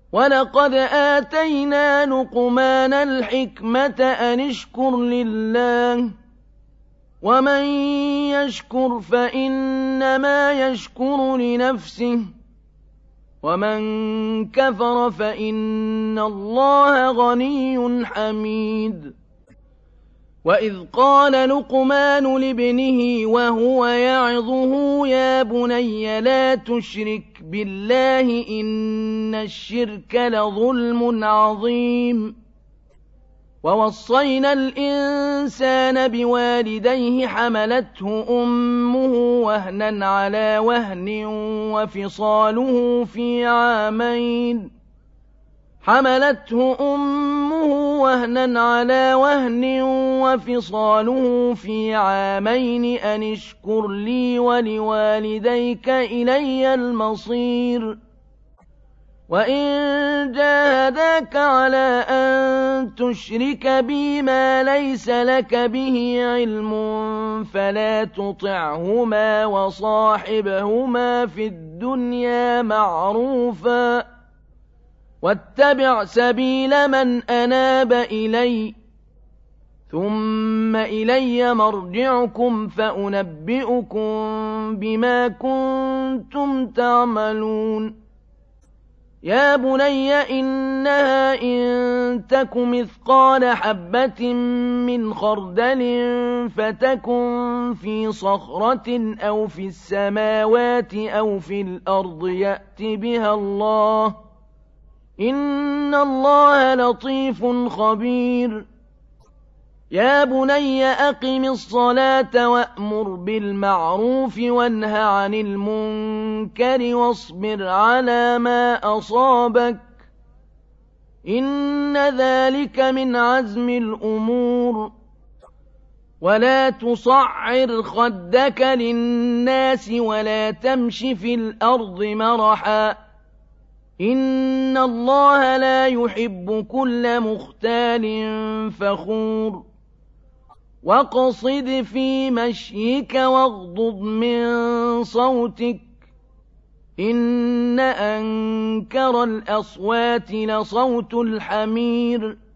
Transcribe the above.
وَلَقَدْ آتَيْنَا لُقْمَانَ الْحِكْمَةَ أَنِ اشْكُرْ لِلَّهِ وَمَن يَشْكُرْ فَإِنَّمَا يَشْكُرُ لِنَفْسِهِ وَمَن كَفَرَ فَإِنَّ اللَّهَ غَنِيٌّ حَمِيدٌ وَإِذْ قَالَ لُقْمَانُ لِابْنِهِ وَهُوَ يَعِظُهُ يَا بُنَيَّ لَا تُشْرِكْ بِاللَّهِ إِنَّ الشِّرْكَ لَظُلْمٌ عَظِيمٌ وَوَصَّيْنَا الْإِنسَانَ بِوَالِدَيْهِ حَمَلَتْهُ أُمُّهُ وَهْنًا عَلَىٰ وَهْنٍ وَفِصَالُهُ فِي عَامَيْنِ أَنِ اشْكُرْ لِي وَلِوَالِدَيْكَ إِلَيَّ الْمَصِيرُ وَإِن جَاهَدَاكَ عَلَىٰ أَن تُشْرِكَ بِي مَا لَيْسَ لَكَ بِهِ عِلْمٌ فَلَا تُطِعْهُمَا وَصَاحِبْهُمَا في الدُّنْيَا مَعْرُوفًا وَاتَّبِعْ سَبِيلَ مَنْ أَنَابَ إِلَيَّ ثُمَّ إِلَيَّ مَرْجِعُكُمْ فَأُنَبِّئُكُم بِمَا كُنتُمْ تَعْمَلُونَ يَا بُنَيَّ إِنَّهَا إِن تَكُ مِثْقَالَ حَبَّةٍ مِّنْ خَرْدَلٍ فَتَكُن فِي صَخْرَةٍ أَوْ فِي السَّمَاوَاتِ أَوْ فِي الْأَرْضِ يَأْتِ بِهَا اللَّهُ ۚ إِنَّ اللَّهَ لَطِيفٌ خَبِيرٌ يَا بُنَيَّ أَقِمِ الصَّلَاةَ وَأْمُرْ بِالْمَعْرُوفِ وَانْهَ عَنِ الْمُنكَرِ وَاصْبِرْ عَلَىٰ مَا أَصَابَكَ ۖ إِنَّ ذَٰلِكَ مِنْ عَزْمِ الْأُمُورِ وَلَا تُصَعِّرْ خَدَّكَ لِلنَّاسِ وَلَا تَمْشِ فِي الْأَرْضِ مَرَحًا ۖ إِنَّ اللَّهَ لَا يُحِبُّ كُلَّ مُخْتَالٍ فَخُورٍ وَاقْصِدْ فِي مَشْيِكَ وَاغْضُضْ مِن صَوْتِكَ ۚ إِنَّ أَنكَرَ الْأَصْوَاتِ لَصَوْتُ الْحَمِيرِ